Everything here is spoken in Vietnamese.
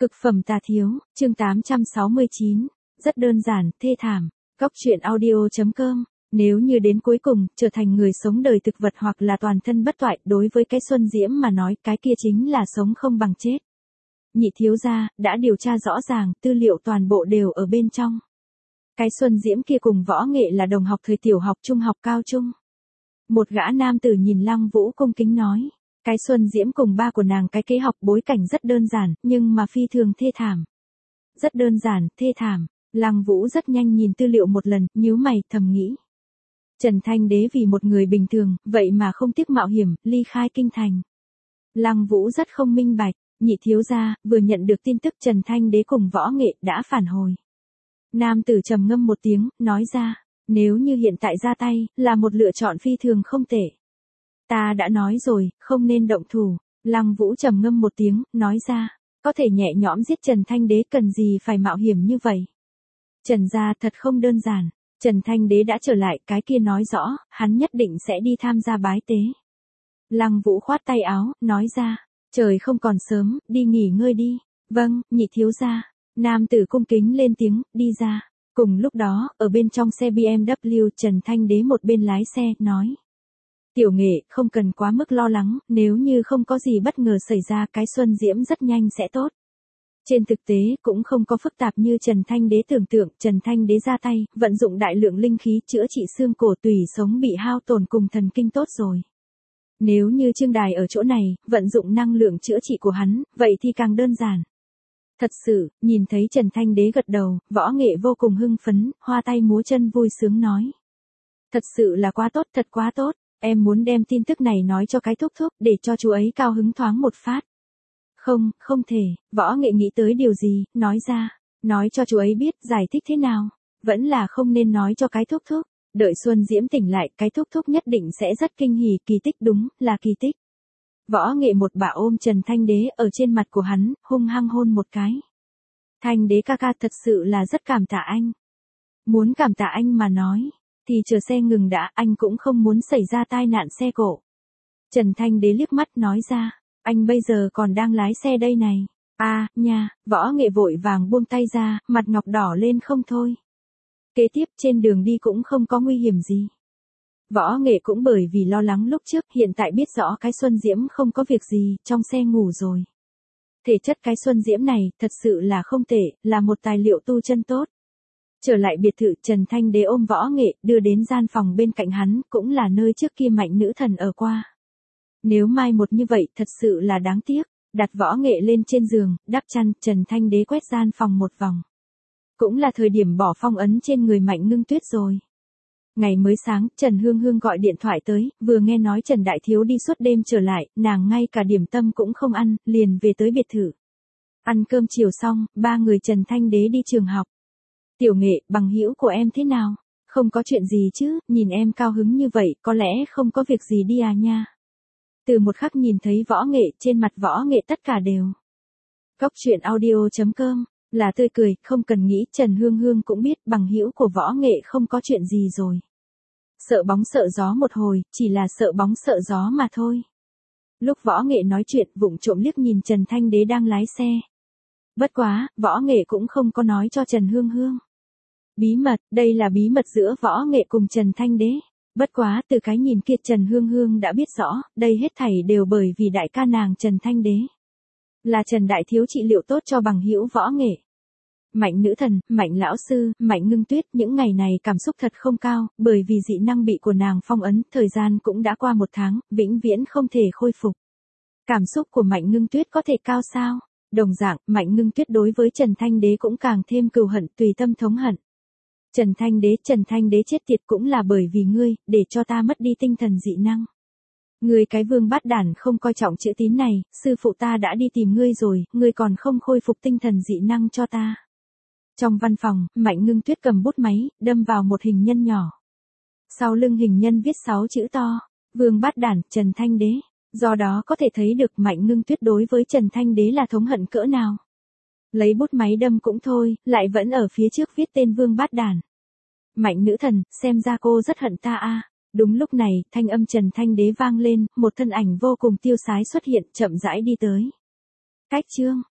Cực phẩm tà thiếu, chương 869. Rất đơn giản, thê thảm. Góc truyện audio.com. Nếu như đến cuối cùng, trở thành người sống đời thực vật hoặc là toàn thân bất toại, đối với cái Xuân Diễm mà nói, cái kia chính là sống không bằng chết. Nhị thiếu gia, đã điều tra rõ ràng, tư liệu toàn bộ đều ở bên trong. Cái Xuân Diễm kia cùng võ nghệ là đồng học thời tiểu học, trung học, cao trung. Một gã nam tử nhìn Lăng Vũ cung kính nói. Cái Xuân Diễm cùng ba của nàng cái kế học bối cảnh rất đơn giản, nhưng mà phi thường thê thảm. Rất đơn giản, thê thảm. Lăng Vũ rất nhanh nhìn tư liệu một lần, nhíu mày, thầm nghĩ. Trần Thanh Đế vì một người bình thường, vậy mà không tiếc mạo hiểm, ly khai kinh thành. Lăng Vũ rất không minh bạch, nhị thiếu gia, vừa nhận được tin tức Trần Thanh Đế cùng võ nghệ đã phản hồi. Nam tử trầm ngâm một tiếng, nói ra, nếu như hiện tại ra tay, là một lựa chọn phi thường không tệ. Ta đã nói rồi, không nên động thủ. Lăng Vũ trầm ngâm một tiếng, nói ra, có thể nhẹ nhõm giết Trần Thanh Đế cần gì phải mạo hiểm như vậy. Trần gia thật không đơn giản, Trần Thanh Đế đã trở lại, cái kia nói rõ, hắn nhất định sẽ đi tham gia bái tế. Lăng Vũ khoát tay áo, nói ra, trời không còn sớm, đi nghỉ ngơi đi. Vâng, nhị thiếu gia. Nam tử cung kính lên tiếng, đi ra. Cùng lúc đó, ở bên trong xe BMW, Trần Thanh Đế một bên lái xe, nói. Tiểu Nghệ, không cần quá mức lo lắng, nếu như không có gì bất ngờ xảy ra, cái Xuân Diễm rất nhanh sẽ tốt. Trên thực tế, cũng không có phức tạp như Trần Thanh Đế tưởng tượng, Trần Thanh Đế ra tay, vận dụng đại lượng linh khí chữa trị xương cổ tủy sống bị hao tổn cùng thần kinh tốt rồi. Nếu như Trương Đài ở chỗ này, vận dụng năng lượng chữa trị của hắn, vậy thì càng đơn giản. Thật sự, nhìn thấy Trần Thanh Đế gật đầu, võ nghệ vô cùng hưng phấn, hoa tay múa chân vui sướng nói. Thật sự là quá tốt, thật quá tốt. Em muốn đem tin tức này nói cho cái thúc thúc, để cho chú ấy cao hứng thoáng một phát. Không, không thể, võ nghệ nghĩ tới điều gì, nói ra. Nói cho chú ấy biết, giải thích thế nào. Vẫn là không nên nói cho cái thúc thúc. Đợi Xuân Diễm tỉnh lại, cái thúc thúc nhất định sẽ rất kinh hỉ, kỳ tích đúng, là kỳ tích. Võ nghệ một bà ôm Trần Thanh Đế ở trên mặt của hắn, hung hăng hôn một cái. Thanh Đế ca ca thật sự là rất cảm tạ anh. Muốn cảm tạ anh mà nói. Thì chờ xe ngừng đã, anh cũng không muốn xảy ra tai nạn xe cộ. Trần Thanh Đế liếc mắt nói ra, anh bây giờ còn đang lái xe đây này. Nha, võ nghệ vội vàng buông tay ra, mặt ngọc đỏ lên không thôi. Kế tiếp trên đường đi cũng không có nguy hiểm gì. Võ nghệ cũng bởi vì lo lắng lúc trước, hiện tại biết rõ cái Xuân Diễm không có việc gì, trong xe ngủ rồi. Thể chất cái Xuân Diễm này, thật sự là không tệ, là một tài liệu tu chân tốt. Trở lại biệt thự, Trần Thanh Đế ôm võ nghệ, đưa đến gian phòng bên cạnh hắn, cũng là nơi trước kia mạnh nữ thần ở qua. Nếu mai một như vậy, thật sự là đáng tiếc. Đặt võ nghệ lên trên giường, đắp chăn, Trần Thanh Đế quét gian phòng một vòng. Cũng là thời điểm bỏ phong ấn trên người Mạnh Ngưng Tuyết rồi. Ngày mới sáng, Trần Hương Hương gọi điện thoại tới, vừa nghe nói Trần Đại Thiếu đi suốt đêm trở lại, nàng ngay cả điểm tâm cũng không ăn, liền về tới biệt thự. Ăn cơm chiều xong, ba người Trần Thanh Đế đi trường học. Tiểu Nghệ, bằng hữu của em thế nào? Không có chuyện gì chứ, nhìn em cao hứng như vậy, có lẽ không có việc gì đi à nha. Từ một khắc nhìn thấy võ nghệ, trên mặt võ nghệ tất cả đều. Góc truyện audio.com, là tươi cười, không cần nghĩ, Trần Hương Hương cũng biết bằng hữu của võ nghệ không có chuyện gì rồi. Sợ bóng sợ gió một hồi, chỉ là sợ bóng sợ gió mà thôi. Lúc võ nghệ nói chuyện, vụng trộm liếc nhìn Trần Thanh Đế đang lái xe. Bất quá, võ nghệ cũng không có nói cho Trần Hương Hương. Bí mật, đây là bí mật giữa võ nghệ cùng Trần Thanh Đế. Bất quá, từ cái nhìn kia Trần Hương Hương đã biết rõ, đây hết thảy đều bởi vì đại ca nàng Trần Thanh Đế. Là Trần Đại Thiếu trị liệu tốt cho bằng hữu võ nghệ. Mạnh nữ thần, Mạnh lão sư, Mạnh Ngưng Tuyết, những ngày này cảm xúc thật không cao, bởi vì dị năng bị của nàng phong ấn, thời gian cũng đã qua 1 tháng, vĩnh viễn không thể khôi phục. Cảm xúc của Mạnh Ngưng Tuyết có thể cao sao? Đồng dạng, Mạnh Ngưng Tuyết đối với Trần Thanh Đế cũng càng thêm cừu hận, tùy tâm thống hận. Trần Thanh Đế chết tiệt cũng là bởi vì ngươi, để cho ta mất đi tinh thần dị năng. Ngươi cái vương bát đản không coi trọng chữ tín này, sư phụ ta đã đi tìm ngươi rồi, ngươi còn không khôi phục tinh thần dị năng cho ta. Trong văn phòng, Mạnh Ngưng Tuyết cầm bút máy, đâm vào một hình nhân nhỏ. Sau lưng hình nhân viết 6 chữ to, vương bát đản, Trần Thanh Đế. Do đó có thể thấy được Mạnh Ngưng Tuyết đối với Trần Thanh Đế là thống hận cỡ nào. Lấy bút máy đâm cũng thôi, lại vẫn ở phía trước viết tên vương bát đản. Mạnh nữ thần, xem ra cô rất hận ta a. Đúng lúc này, thanh âm Trần Thanh Đế vang lên, một thân ảnh vô cùng tiêu sái xuất hiện, chậm rãi đi tới. Cách chương